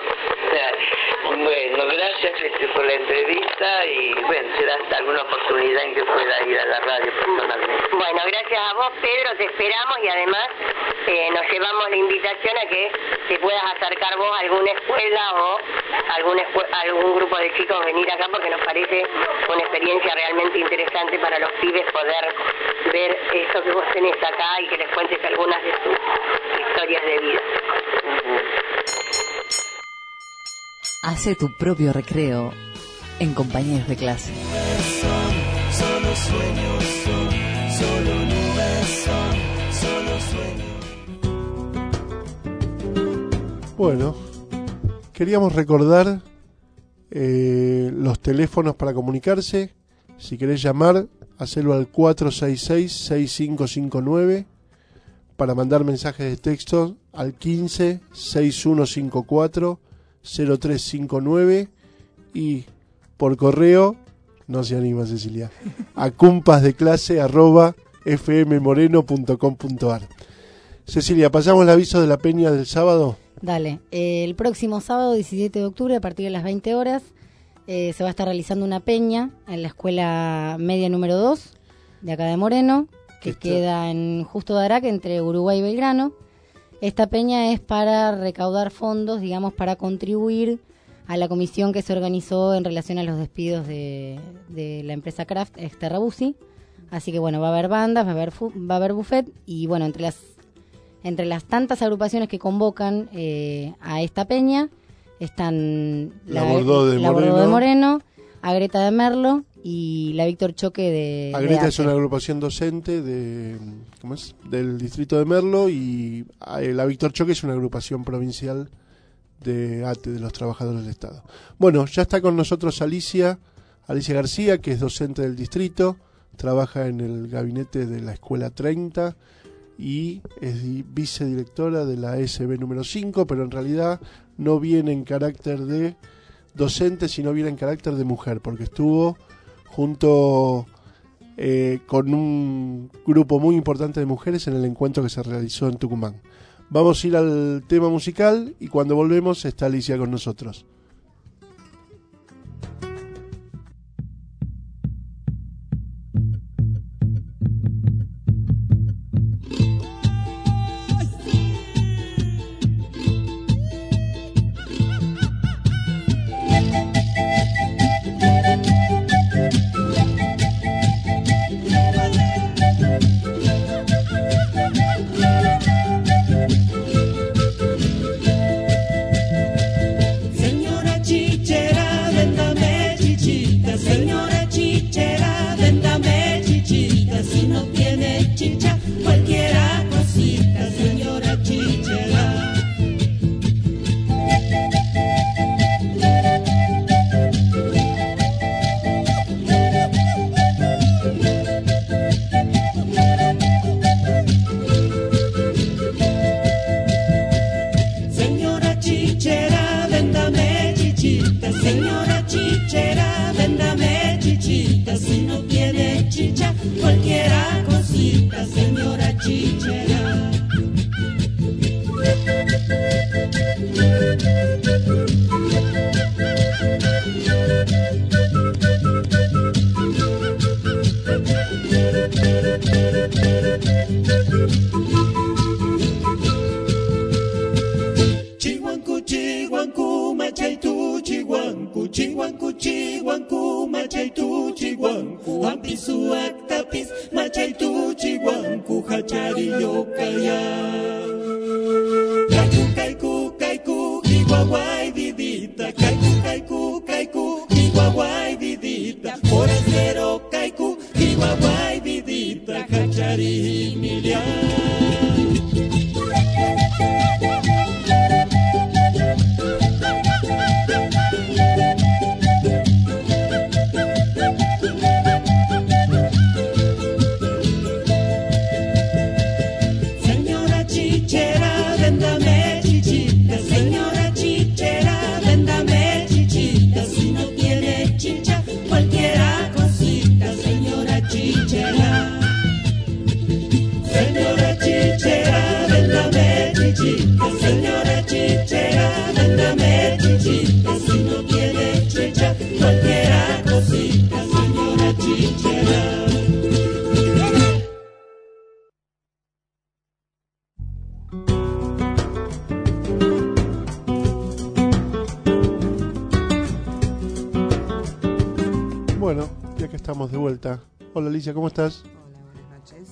Bueno, gracias por la entrevista, y bueno, será hasta alguna oportunidad en que pueda ir a la radio personalmente. Bueno, gracias a vos, Pedro, te esperamos, y además nos llevamos la invitación a que te puedas acercar vos a alguna escuela o algún grupo de chicos venir acá, porque nos parece una experiencia realmente interesante para los pibes poder ver eso que vos tenés acá y que les cuentes algunas de sus historias de vida. Hace tu propio recreo en compañeros de clase. Solo sueños son, solo nubes son, solo sueños. Bueno, queríamos recordar los teléfonos para comunicarse Si querés llamar, hacelo al 466-6559 para mandar mensajes de texto al 15-6154-0359 y por correo, no se anima Cecilia, a compasdeclase@fmmoreno.com.ar. Cecilia, ¿pasamos el aviso de la peña del sábado? Dale, el próximo sábado 17 de octubre a partir de las 20 horas se va a estar realizando una peña en la escuela media número 2 de acá de Moreno, que queda en Justo de Araque, entre Uruguay y Belgrano. Esta peña es para recaudar fondos, digamos, para contribuir a la comisión que se organizó en relación a los despidos de la empresa Kraft ex Terrabusi. Así que bueno, va a haber bandas, va a haber buffet y bueno, entre las tantas agrupaciones que convocan a esta peña están la Bordeaux de Moreno, Agreta de Merlo y la Víctor Choque de Agreta es una agrupación docente del distrito de Merlo y la Víctor Choque es una agrupación provincial de ATE, de los trabajadores del Estado. Bueno, ya está con nosotros Alicia García, que es docente del distrito, trabaja en el gabinete de la Escuela 30 y es vicedirectora de la SB número 5, pero en realidad no viene en carácter de docente, sino viene en carácter de mujer, porque estuvo junto con un grupo muy importante de mujeres en el encuentro que se realizó en Tucumán. Vamos a ir al tema musical y cuando volvemos está Alicia con nosotros. Bueno, ya que estamos de vuelta. Hola Alicia, ¿cómo estás? Hola, buenas noches.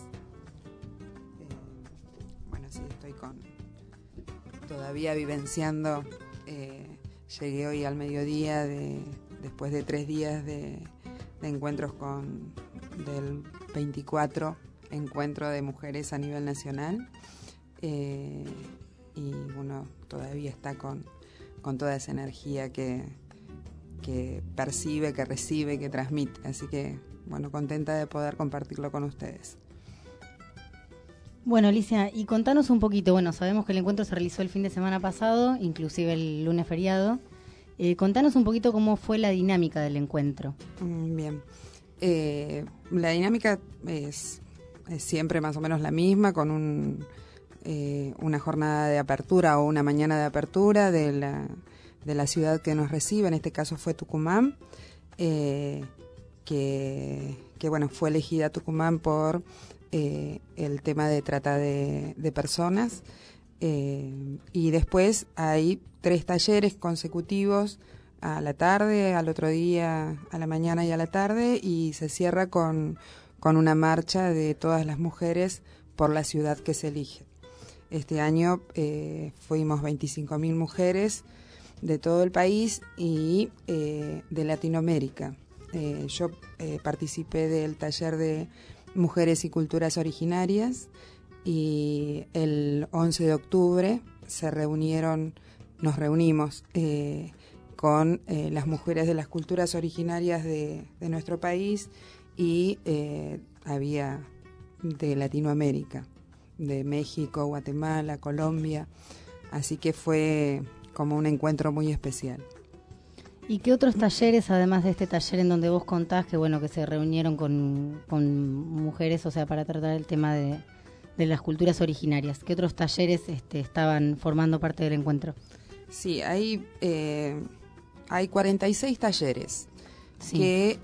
Bueno, sí, estoy todavía vivenciando. Llegué hoy al mediodía después de 3 días de encuentros del 24 encuentro de mujeres a nivel nacional. Y bueno, todavía está con toda esa energía que que percibe, que recibe, que transmite. Así que, bueno, contenta de poder compartirlo con ustedes. Bueno, Alicia, y contanos un poquito, bueno, sabemos que el encuentro se realizó el fin de semana pasado, inclusive el lunes feriado. Contanos un poquito cómo fue la dinámica del encuentro. Bien. La dinámica es siempre más o menos la misma, con una jornada de apertura o una mañana de apertura de la ciudad que nos recibe, en este caso fue Tucumán, que bueno, fue elegida Tucumán por el tema de trata de personas, y después hay 3 talleres consecutivos a la tarde, al otro día a la mañana y a la tarde, y se cierra con una marcha de todas las mujeres por la ciudad que se elige. Este año fuimos 25.000 mujeres de todo el país y de Latinoamérica. Yo participé del taller de Mujeres y Culturas Originarias, y el 11 de octubre nos reunimos con las mujeres de las culturas originarias de nuestro país, y había de Latinoamérica, de México, Guatemala, Colombia, así que fue como un encuentro muy especial. ¿Y qué otros talleres, además de este taller en donde vos contás que bueno que se reunieron con mujeres, o sea, para tratar el tema de las culturas originarias, qué otros talleres estaban formando parte del encuentro? Sí, hay 46 talleres, sí,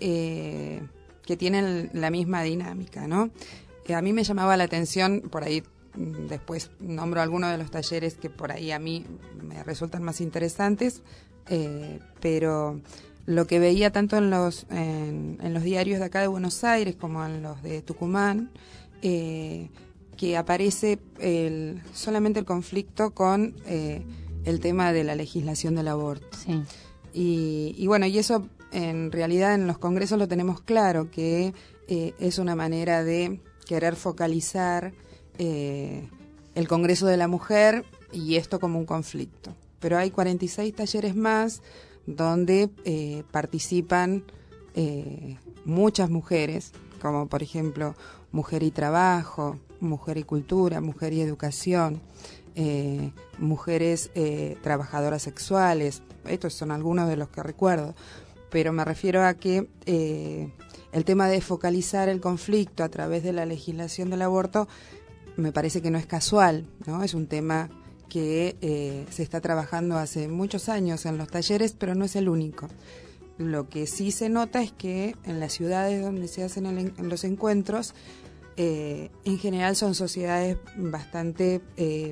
que tienen la misma dinámica, ¿no? A mí me llamaba la atención, por ahí después nombro algunos de los talleres que por ahí a mí me resultan más interesantes, pero lo que veía tanto en los diarios de acá de Buenos Aires como en los de Tucumán, que aparece solamente el conflicto con el tema de la legislación del aborto. Sí. Y bueno, y eso en realidad en los congresos lo tenemos claro, que es una manera de querer focalizar el Congreso de la Mujer y esto como un conflicto. Pero hay 46 talleres más donde participan muchas mujeres, como por ejemplo Mujer y Trabajo, Mujer y Cultura, Mujer y Educación, mujeres trabajadoras sexuales. Estos son algunos de los que recuerdo, pero me refiero a que el tema de focalizar el conflicto a través de la legislación del aborto me parece que no es casual, ¿no? Es un tema que se está trabajando hace muchos años en los talleres, pero no es el único. Lo que sí se nota es que en las ciudades donde se hacen en los encuentros, en general son sociedades bastante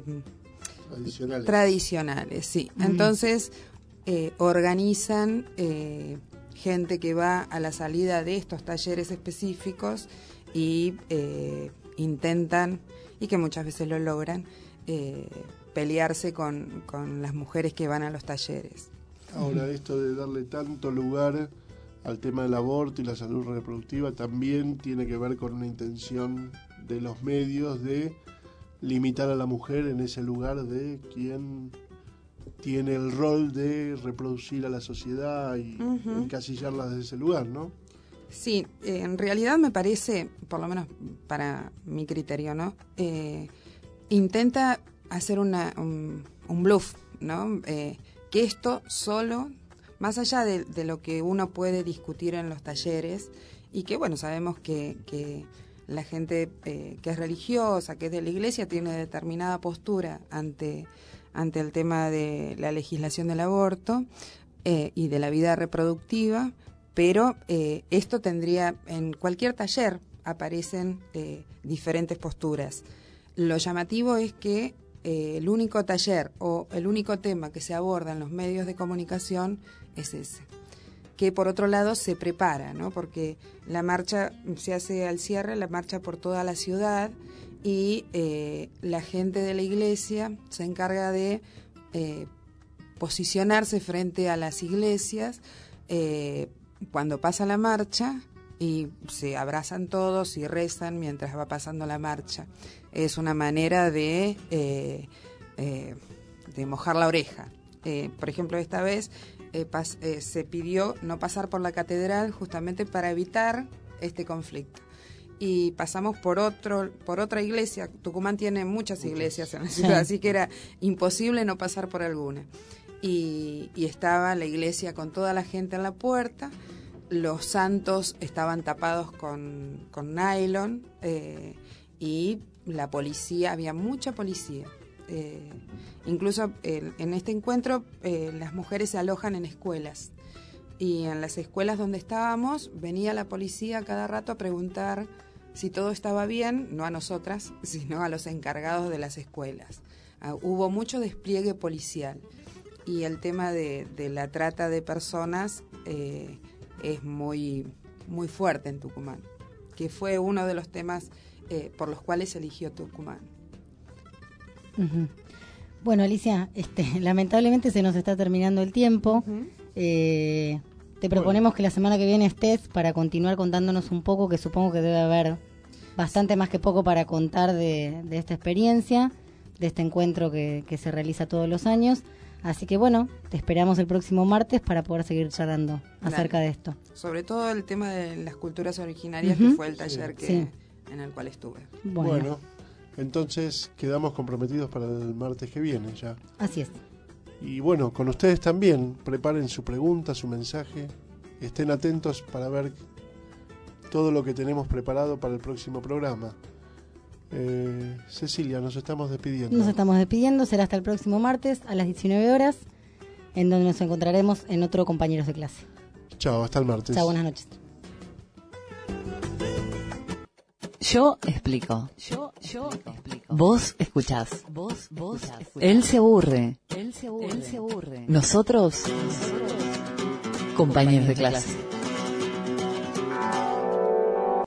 tradicionales, sí. Entonces organizan gente que va a la salida de estos talleres específicos y intentan, y que muchas veces lo logran, pelearse con las mujeres que van a los talleres. Ahora, esto de darle tanto lugar al tema del aborto y la salud reproductiva también tiene que ver con una intención de los medios de limitar a la mujer en ese lugar de quien tiene el rol de reproducir a la sociedad y encasillarla desde ese lugar, ¿no? Sí, en realidad me parece, por lo menos para mi criterio, ¿no? Intenta hacer un bluff, ¿no? Que esto solo, más allá de lo que uno puede discutir en los talleres, y que bueno, sabemos que la gente que es religiosa, que es de la iglesia, tiene determinada postura ante el tema de la legislación del aborto y de la vida reproductiva, pero esto tendría, en cualquier taller aparecen diferentes posturas. Lo llamativo es que el único taller o el único tema que se aborda en los medios de comunicación es ese, que por otro lado se prepara, ¿no? Porque la marcha se hace al cierre, la marcha por toda la ciudad, y la gente de la iglesia se encarga de posicionarse frente a las iglesias cuando pasa la marcha, y se abrazan todos y rezan mientras va pasando la marcha. Es una manera de mojar la oreja. Por ejemplo, esta vez se pidió no pasar por la catedral justamente para evitar este conflicto. Y pasamos por otra iglesia. Tucumán tiene muchas iglesias en la ciudad, así que era imposible no pasar por alguna. Y estaba la iglesia con toda la gente en la puerta, los santos estaban tapados con nylon, y la policía, había mucha policía. Incluso en este encuentro las mujeres se alojan en escuelas, y en las escuelas donde estábamos venía la policía cada rato a preguntar si todo estaba bien, no a nosotras, sino a los encargados de las escuelas. Hubo mucho despliegue policial, y el tema de la trata de personas es muy, muy fuerte en Tucumán, que fue uno de los temas por los cuales se eligió Tucumán. Uh-huh. Bueno, Alicia, lamentablemente se nos está terminando el tiempo. Te proponemos que la semana que viene estés para continuar contándonos un poco, que supongo que debe haber bastante más que poco para contar de esta experiencia, de este encuentro que se realiza todos los años. Así que bueno, te esperamos el próximo martes para poder seguir charlando acerca de esto. Sobre todo el tema de las culturas originarias, que fue el taller en el cual estuve. Bueno, entonces quedamos comprometidos para el martes que viene ya. Así es. Y bueno, con ustedes también, preparen su pregunta, su mensaje, estén atentos para ver todo lo que tenemos preparado para el próximo programa. Cecilia, nos estamos despidiendo. Nos estamos despidiendo, será hasta el próximo martes a las 19 horas, en donde nos encontraremos en otro Compañeros de Clase. Chao, hasta el martes. Chao, buenas noches. Yo explico. Yo explico. Vos escuchás. Vos Él se aburre. Él se aburre. Nosotros, compañeros de clase.